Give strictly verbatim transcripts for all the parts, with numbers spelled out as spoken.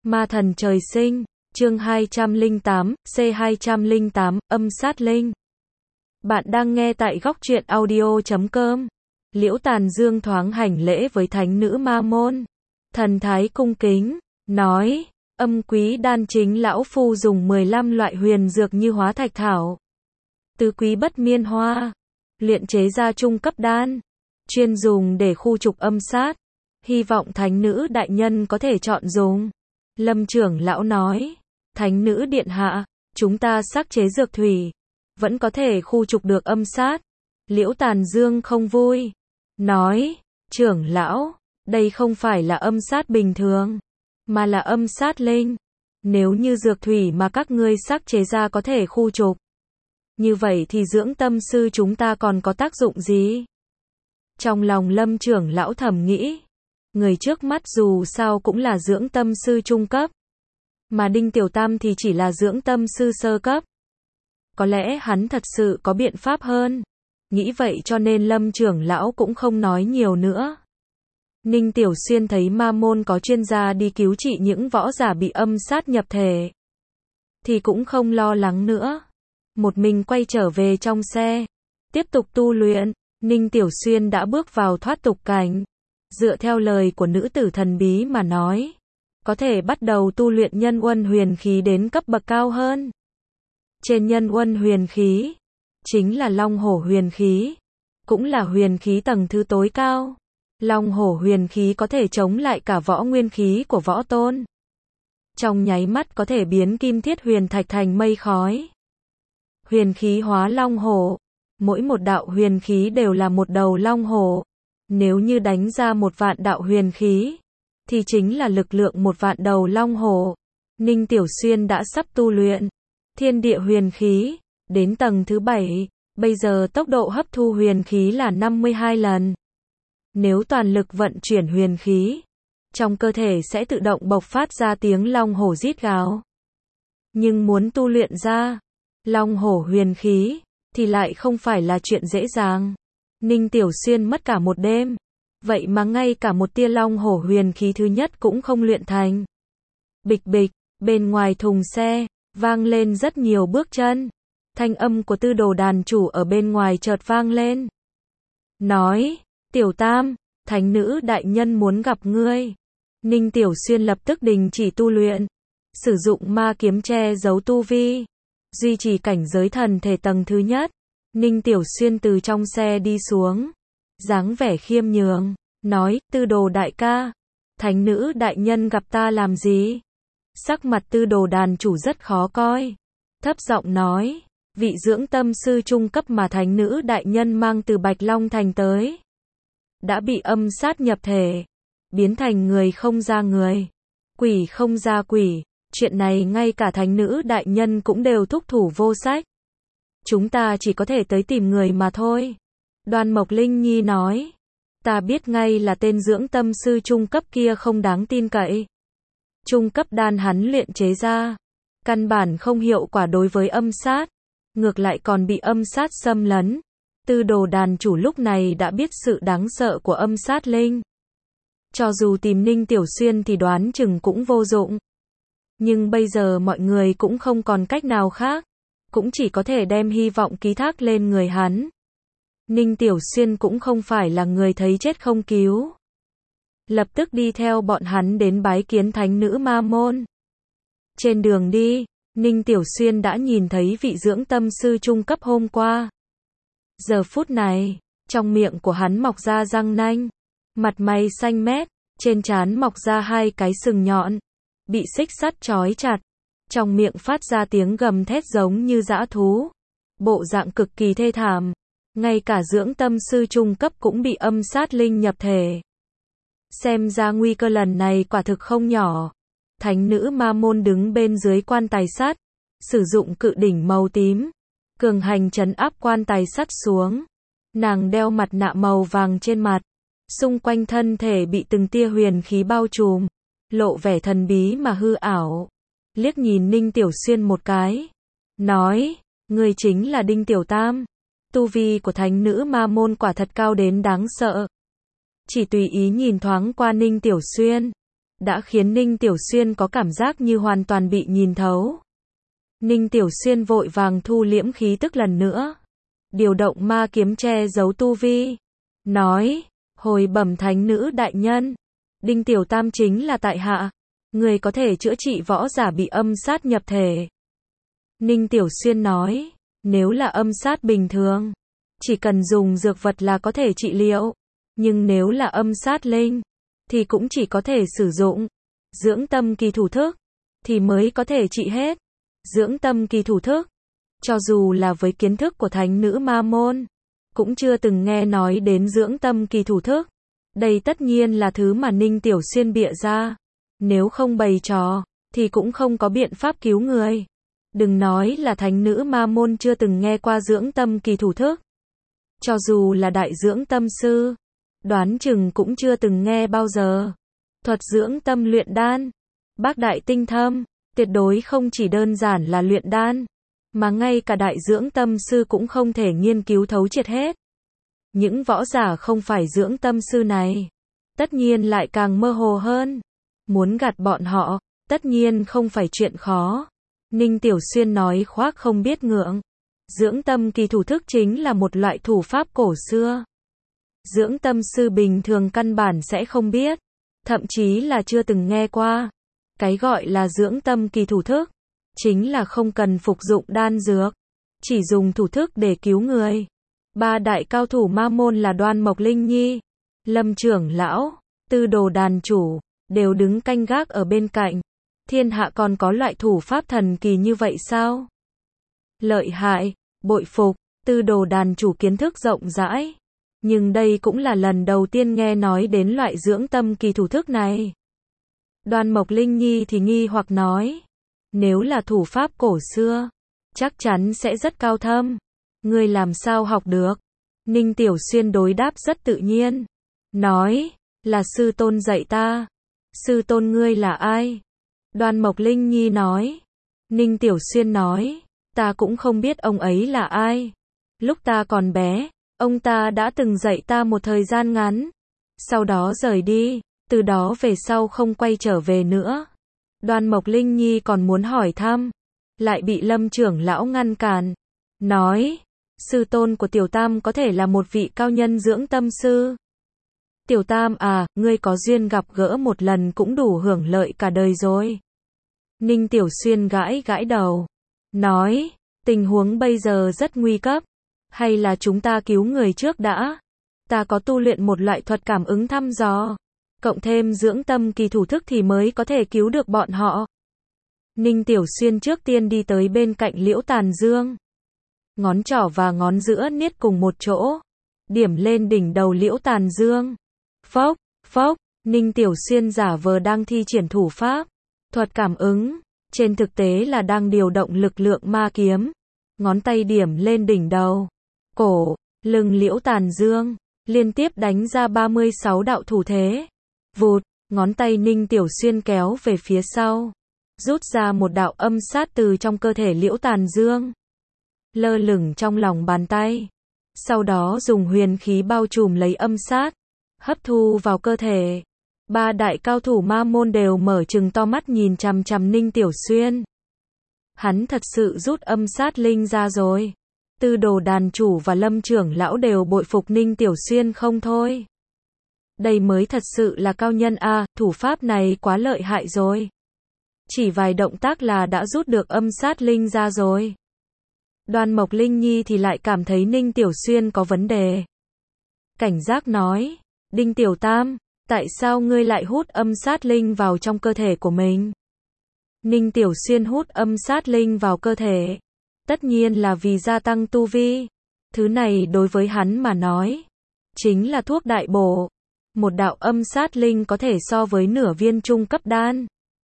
Ma thần trời sinh, chương hai trăm lẻ tám, C hai trăm lẻ tám, âm sát linh. Bạn đang nghe tại góc truyện audio chấm com. Liễu Tàn Dương thoáng hành lễ với thánh nữ Ma Môn. Thần thái cung kính, nói, âm quý đan chính lão phu dùng mười lăm loại huyền dược như hóa thạch thảo, tứ quý bất miên hoa, luyện chế ra trung cấp đan, chuyên dùng để khu trục âm sát. Hy vọng thánh nữ đại nhân có thể chọn dùng. Lâm trưởng lão nói, thánh nữ điện hạ, chúng ta sắc chế dược thủy, vẫn có thể khu trục được âm sát. Liễu Tàn Dương không vui, nói, trưởng lão, đây không phải là âm sát bình thường, mà là âm sát linh. Nếu như dược thủy mà các ngươi sắc chế ra có thể khu trục, như vậy thì dưỡng tâm sư chúng ta còn có tác dụng gì? Trong lòng Lâm trưởng lão thầm nghĩ, người trước mắt dù sao cũng là dưỡng tâm sư trung cấp, mà Đinh Tiểu Tam thì chỉ là dưỡng tâm sư sơ cấp. Có lẽ hắn thật sự có biện pháp hơn. Nghĩ vậy cho nên Lâm trưởng lão cũng không nói nhiều nữa. Ninh Tiểu Xuyên thấy Ma Môn có chuyên gia đi cứu trị những võ giả bị âm sát nhập thể, thì cũng không lo lắng nữa. Một mình quay trở về trong xe, tiếp tục tu luyện. Ninh Tiểu Xuyên đã bước vào thoát tục cảnh. Dựa theo lời của nữ tử thần bí mà nói, có thể bắt đầu tu luyện nhân uân huyền khí đến cấp bậc cao hơn. Trên nhân uân huyền khí, chính là long hổ huyền khí, cũng là huyền khí tầng thứ tối cao. Long hổ huyền khí có thể chống lại cả võ nguyên khí của võ tôn. Trong nháy mắt có thể biến kim thiết huyền thạch thành mây khói. Huyền khí hóa long hổ, mỗi một đạo huyền khí đều là một đầu long hổ. Nếu như đánh ra một vạn đạo huyền khí, thì chính là lực lượng một vạn đầu long hổ. Ninh Tiểu Xuyên đã sắp tu luyện thiên địa huyền khí đến tầng thứ bảy, bây giờ tốc độ hấp thu huyền khí là năm mươi hai lần. Nếu toàn lực vận chuyển huyền khí, trong cơ thể sẽ tự động bộc phát ra tiếng long hổ rít gào. Nhưng muốn tu luyện ra long hổ huyền khí thì lại không phải là chuyện dễ dàng. Ninh Tiểu Xuyên mất cả một đêm, vậy mà ngay cả một tia long hổ huyền khí thứ nhất cũng không luyện thành. Bịch bịch, bên ngoài thùng xe, vang lên rất nhiều bước chân. Thanh âm của Tư Đồ đàn chủ ở bên ngoài chợt vang lên. Nói, Tiểu Tam, thánh nữ đại nhân muốn gặp ngươi. Ninh Tiểu Xuyên lập tức đình chỉ tu luyện, sử dụng ma kiếm che giấu tu vi, duy trì cảnh giới thần thể tầng thứ nhất. Ninh Tiểu Xuyên từ trong xe đi xuống, dáng vẻ khiêm nhường, nói, Tư Đồ đại ca, thánh nữ đại nhân gặp ta làm gì? Sắc mặt Tư Đồ đàn chủ rất khó coi, thấp giọng nói, vị dưỡng tâm sư trung cấp mà thánh nữ đại nhân mang từ Bạch Long Thành tới, đã bị âm sát nhập thể, biến thành người không ra người, quỷ không ra quỷ. Chuyện này ngay cả thánh nữ đại nhân cũng đều thúc thủ vô sách. Chúng ta chỉ có thể tới tìm người mà thôi. Đoan Mộc Linh Nhi nói, ta biết ngay là tên dưỡng tâm sư trung cấp kia không đáng tin cậy. Trung cấp đan hắn luyện chế ra, căn bản không hiệu quả đối với âm sát, ngược lại còn bị âm sát xâm lấn. Tư Đồ đàn chủ lúc này đã biết sự đáng sợ của âm sát linh. Cho dù tìm Ninh Tiểu Xuyên thì đoán chừng cũng vô dụng. Nhưng bây giờ mọi người cũng không còn cách nào khác, cũng chỉ có thể đem hy vọng ký thác lên người hắn. Ninh Tiểu Xuyên cũng không phải là người thấy chết không cứu, lập tức đi theo bọn hắn đến bái kiến thánh nữ Ma Môn. Trên đường đi, Ninh Tiểu Xuyên đã nhìn thấy vị dưỡng tâm sư trung cấp hôm qua. Giờ phút này, trong miệng của hắn mọc ra răng nanh, mặt mày xanh mét, trên trán mọc ra hai cái sừng nhọn, bị xích sắt trói chặt, trong miệng phát ra tiếng gầm thét giống như dã thú, bộ dạng cực kỳ thê thảm. Ngay cả dưỡng tâm sư trung cấp cũng bị âm sát linh nhập thể. Xem ra nguy cơ lần này quả thực không nhỏ. Thánh nữ Ma Môn đứng bên dưới quan tài sắt, sử dụng cự đỉnh màu tím, cường hành trấn áp quan tài sắt xuống. Nàng đeo mặt nạ màu vàng trên mặt, xung quanh thân thể bị từng tia huyền khí bao trùm, lộ vẻ thần bí mà hư ảo. Liếc nhìn Ninh Tiểu Xuyên một cái, nói, người chính là Đinh Tiểu Tam. Tu vi của thánh nữ Ma Môn quả thật cao đến đáng sợ. Chỉ tùy ý nhìn thoáng qua Ninh Tiểu Xuyên, đã khiến Ninh Tiểu Xuyên có cảm giác như hoàn toàn bị nhìn thấu. Ninh Tiểu Xuyên vội vàng thu liễm khí tức lần nữa, điều động ma kiếm che giấu tu vi, nói, hồi bẩm thánh nữ đại nhân, Đinh Tiểu Tam chính là tại hạ, người có thể chữa trị võ giả bị âm sát nhập thể. Ninh Tiểu Xuyên nói, nếu là âm sát bình thường, chỉ cần dùng dược vật là có thể trị liệu, nhưng nếu là âm sát linh, thì cũng chỉ có thể sử dụng dưỡng tâm kỳ thủ thức, thì mới có thể trị hết. Dưỡng tâm kỳ thủ thức, cho dù là với kiến thức của thánh nữ ma môn, cũng chưa từng nghe nói đến dưỡng tâm kỳ thủ thức. Đây tất nhiên là thứ mà Ninh Tiểu Xuyên bịa ra. Nếu không bày trò, thì cũng không có biện pháp cứu người. Đừng nói là thánh nữ ma môn chưa từng nghe qua dưỡng tâm kỳ thủ thức. Cho dù là đại dưỡng tâm sư, đoán chừng cũng chưa từng nghe bao giờ. Thuật dưỡng tâm luyện đan, bác đại tinh thâm, tuyệt đối không chỉ đơn giản là luyện đan, mà ngay cả đại dưỡng tâm sư cũng không thể nghiên cứu thấu triệt hết. Những võ giả không phải dưỡng tâm sư này, tất nhiên lại càng mơ hồ hơn. Muốn gạt bọn họ, tất nhiên không phải chuyện khó. Ninh Tiểu Xuyên nói khoác không biết ngượng. Dưỡng tâm kỳ thủ thức chính là một loại thủ pháp cổ xưa. Dưỡng tâm sư bình thường căn bản sẽ không biết, thậm chí là chưa từng nghe qua. Cái gọi là dưỡng tâm kỳ thủ thức, chính là không cần phục dụng đan dược, chỉ dùng thủ thức để cứu người. Ba đại cao thủ ma môn là Đoan Mộc Linh Nhi, Lâm trưởng lão, Tư Đồ đàn chủ, đều đứng canh gác ở bên cạnh. Thiên hạ còn có loại thủ pháp thần kỳ như vậy sao? Lợi hại, bội phục, Tư Đồ đàn chủ kiến thức rộng rãi. Nhưng đây cũng là lần đầu tiên nghe nói đến loại dưỡng tâm kỳ thủ thức này. Đoan Mộc Linh Nhi thì nghi hoặc nói, nếu là thủ pháp cổ xưa, chắc chắn sẽ rất cao thâm. Ngươi làm sao học được? Ninh Tiểu Xuyên đối đáp rất tự nhiên, nói, là sư tôn dạy ta. Sư tôn ngươi là ai? Đoan Mộc Linh Nhi nói. Ninh Tiểu Xuyên nói, ta cũng không biết ông ấy là ai. Lúc ta còn bé, ông ta đã từng dạy ta một thời gian ngắn, sau đó rời đi, từ đó về sau không quay trở về nữa. Đoan Mộc Linh Nhi còn muốn hỏi thăm, lại bị Lâm trưởng lão ngăn cản, nói, sư tôn của Tiểu Tam có thể là một vị cao nhân dưỡng tâm sư. Tiểu Tam à, ngươi có duyên gặp gỡ một lần cũng đủ hưởng lợi cả đời rồi. Ninh Tiểu Xuyên gãi gãi đầu, nói, tình huống bây giờ rất nguy cấp, hay là chúng ta cứu người trước đã. Ta có tu luyện một loại thuật cảm ứng thăm dò, cộng thêm dưỡng tâm kỳ thủ thức thì mới có thể cứu được bọn họ. Ninh Tiểu Xuyên trước tiên đi tới bên cạnh Liễu Tàn Dương, ngón trỏ và ngón giữa niết cùng một chỗ, điểm lên đỉnh đầu Liễu Tàn Dương. Phốc, phốc, Ninh Tiểu Xuyên giả vờ đang thi triển thủ pháp, thuật cảm ứng, trên thực tế là đang điều động lực lượng ma kiếm. Ngón tay điểm lên đỉnh đầu, cổ, lưng Liễu Tàn Dương, liên tiếp đánh ra ba mươi sáu đạo thủ thế. Vụt, ngón tay Ninh Tiểu Xuyên kéo về phía sau, rút ra một đạo âm sát từ trong cơ thể Liễu Tàn Dương, lơ lửng trong lòng bàn tay. Sau đó dùng huyền khí bao trùm lấy âm sát, hấp thu vào cơ thể. Ba đại cao thủ ma môn đều mở trừng to mắt nhìn chằm chằm Ninh Tiểu Xuyên. Hắn thật sự rút âm sát linh ra rồi. Tư Đồ đàn chủ và Lâm trưởng lão đều bội phục Ninh Tiểu Xuyên không thôi. Đây mới thật sự là cao nhân a, thủ pháp này quá lợi hại rồi. Chỉ vài động tác là đã rút được âm sát linh ra rồi. Đoan Mộc Linh Nhi thì lại cảm thấy Ninh Tiểu Xuyên có vấn đề. Cảnh giác nói, Đinh Tiểu Tam, tại sao ngươi lại hút âm sát linh vào trong cơ thể của mình? Ninh Tiểu Xuyên hút âm sát linh vào cơ thể, tất nhiên là vì gia tăng tu vi. Thứ này đối với hắn mà nói, chính là thuốc đại bổ. Một đạo âm sát linh có thể so với nửa viên trung cấp đan.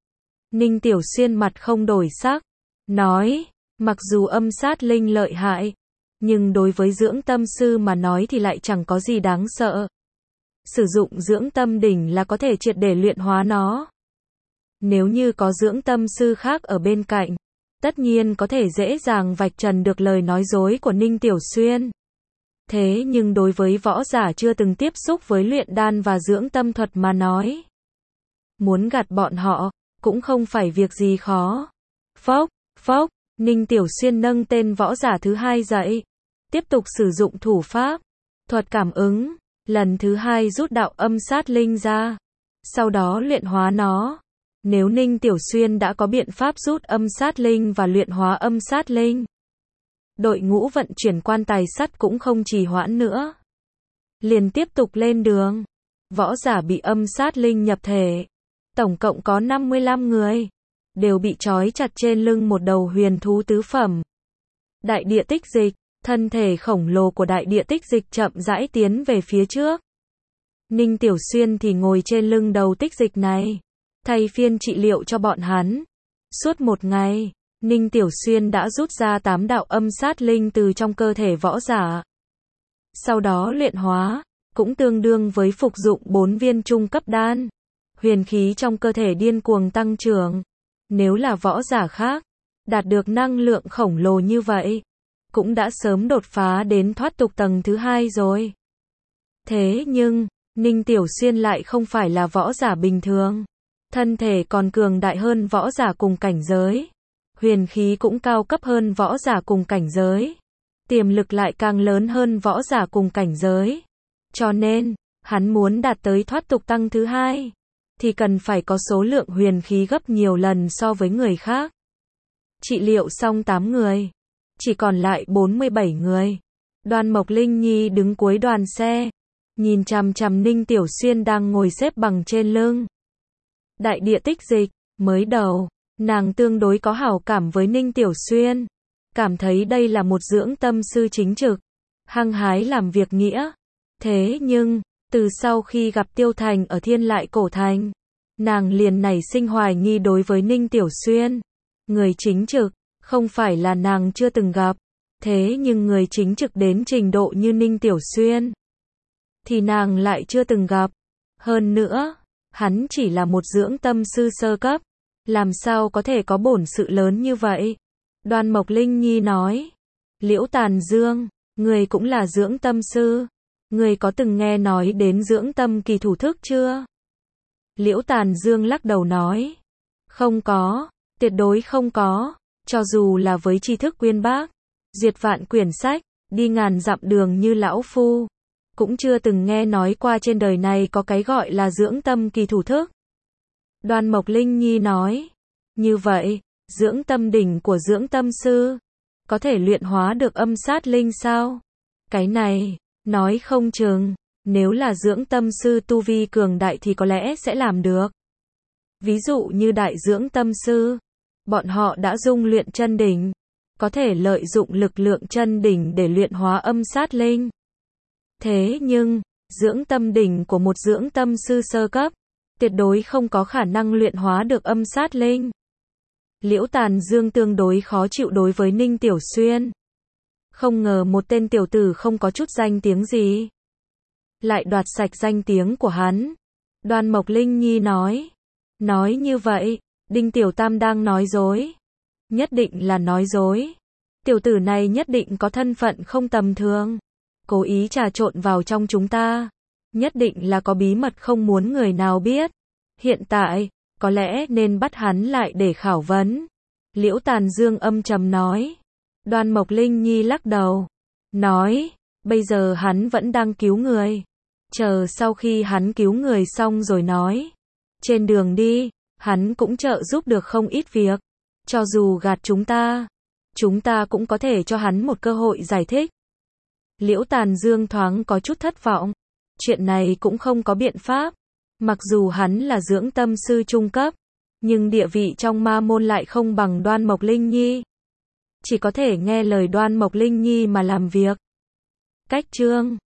Ninh Tiểu Xuyên mặt không đổi sắc, nói, mặc dù âm sát linh lợi hại, nhưng đối với dưỡng tâm sư mà nói thì lại chẳng có gì đáng sợ. Sử dụng dưỡng tâm đỉnh là có thể triệt để luyện hóa nó. Nếu như có dưỡng tâm sư khác ở bên cạnh, tất nhiên có thể dễ dàng vạch trần được lời nói dối của Ninh Tiểu Xuyên. Thế nhưng đối với võ giả chưa từng tiếp xúc với luyện đan và dưỡng tâm thuật mà nói, muốn gạt bọn họ, cũng không phải việc gì khó. Phốc, phốc, Ninh Tiểu Xuyên nâng tên võ giả thứ hai dậy, tiếp tục sử dụng thủ pháp, thuật cảm ứng, lần thứ hai rút đạo âm sát linh ra, sau đó luyện hóa nó. Nếu Ninh Tiểu Xuyên đã có biện pháp rút âm sát linh và luyện hóa âm sát linh, đội ngũ vận chuyển quan tài sắt cũng không trì hoãn nữa, liền tiếp tục lên đường. Võ giả bị âm sát linh nhập thể, tổng cộng có năm mươi lăm người, đều bị trói chặt trên lưng một đầu huyền thú tứ phẩm. Đại địa tích dịch, thân thể khổng lồ của đại địa tích dịch chậm rãi tiến về phía trước. Ninh Tiểu Xuyên thì ngồi trên lưng đầu tích dịch này, thay phiên trị liệu cho bọn hắn. Suốt một ngày, Ninh Tiểu Xuyên đã rút ra tám đạo âm sát linh từ trong cơ thể võ giả. Sau đó luyện hóa, cũng tương đương với phục dụng bốn viên trung cấp đan. Huyền khí trong cơ thể điên cuồng tăng trưởng. Nếu là võ giả khác, đạt được năng lượng khổng lồ như vậy, cũng đã sớm đột phá đến thoát tục tầng thứ hai rồi. Thế nhưng, Ninh Tiểu Xuyên lại không phải là võ giả bình thường. Thân thể còn cường đại hơn võ giả cùng cảnh giới. Huyền khí cũng cao cấp hơn võ giả cùng cảnh giới. Tiềm lực lại càng lớn hơn võ giả cùng cảnh giới. Cho nên, hắn muốn đạt tới thoát tục tăng thứ hai, thì cần phải có số lượng huyền khí gấp nhiều lần so với người khác. Trị liệu xong tám người, chỉ còn lại bốn mươi bảy người. Đoan Mộc Linh Nhi đứng cuối đoàn xe, nhìn chằm chằm Ninh Tiểu Xuyên đang ngồi xếp bằng trên lưng đại địa tích dịch. Mới đầu, nàng tương đối có hảo cảm với Ninh Tiểu Xuyên, cảm thấy đây là một dưỡng tâm sư chính trực, hăng hái làm việc nghĩa. Thế nhưng, từ sau khi gặp Tiêu Thành ở Thiên Lại Cổ Thành, nàng liền nảy sinh hoài nghi đối với Ninh Tiểu Xuyên. Người chính trực, không phải là nàng chưa từng gặp, thế nhưng người chính trực đến trình độ như Ninh Tiểu Xuyên, thì nàng lại chưa từng gặp. Hơn nữa, hắn chỉ là một dưỡng tâm sư sơ cấp, làm sao có thể có bổn sự lớn như vậy? Đoan Mộc Linh Nhi nói, Liễu Tàn Dương, người cũng là dưỡng tâm sư, người có từng nghe nói đến dưỡng tâm kỳ thủ thức chưa? Liễu Tàn Dương lắc đầu nói, không có, tuyệt đối không có, cho dù là với tri thức uyên bác, duyệt vạn quyển sách, đi ngàn dặm đường như lão phu, cũng chưa từng nghe nói qua trên đời này có cái gọi là dưỡng tâm kỳ thủ thức. Đoan Mộc Linh Nhi nói, như vậy, dưỡng tâm đỉnh của dưỡng tâm sư, có thể luyện hóa được âm sát linh sao? Cái này, nói không chừng, nếu là dưỡng tâm sư tu vi cường đại thì có lẽ sẽ làm được. Ví dụ như đại dưỡng tâm sư, bọn họ đã dung luyện chân đỉnh, có thể lợi dụng lực lượng chân đỉnh để luyện hóa âm sát linh. Thế nhưng, dưỡng tâm đỉnh của một dưỡng tâm sư sơ cấp, tuyệt đối không có khả năng luyện hóa được âm sát linh. Liễu Tàn Dương tương đối khó chịu đối với Ninh Tiểu Xuyên. Không ngờ một tên tiểu tử không có chút danh tiếng gì, lại đoạt sạch danh tiếng của hắn. Đoan Mộc Linh Nhi nói, nói như vậy, Đinh Tiểu Tam đang nói dối. Nhất định là nói dối. Tiểu tử này nhất định có thân phận không tầm thường, cố ý trà trộn vào trong chúng ta. Nhất định là có bí mật không muốn người nào biết. Hiện tại, có lẽ nên bắt hắn lại để khảo vấn. Liễu Tàn Dương âm trầm nói. Đoan Mộc Linh Nhi lắc đầu, nói, bây giờ hắn vẫn đang cứu người. Chờ sau khi hắn cứu người xong rồi nói. Trên đường đi, hắn cũng trợ giúp được không ít việc. Cho dù gạt chúng ta, chúng ta cũng có thể cho hắn một cơ hội giải thích. Liễu Tàn Dương thoáng có chút thất vọng. Chuyện này cũng không có biện pháp. Mặc dù hắn là dưỡng tâm sư trung cấp, nhưng địa vị trong ma môn lại không bằng Đoan Mộc Linh Nhi. Chỉ có thể nghe lời Đoan Mộc Linh Nhi mà làm việc. Cách chương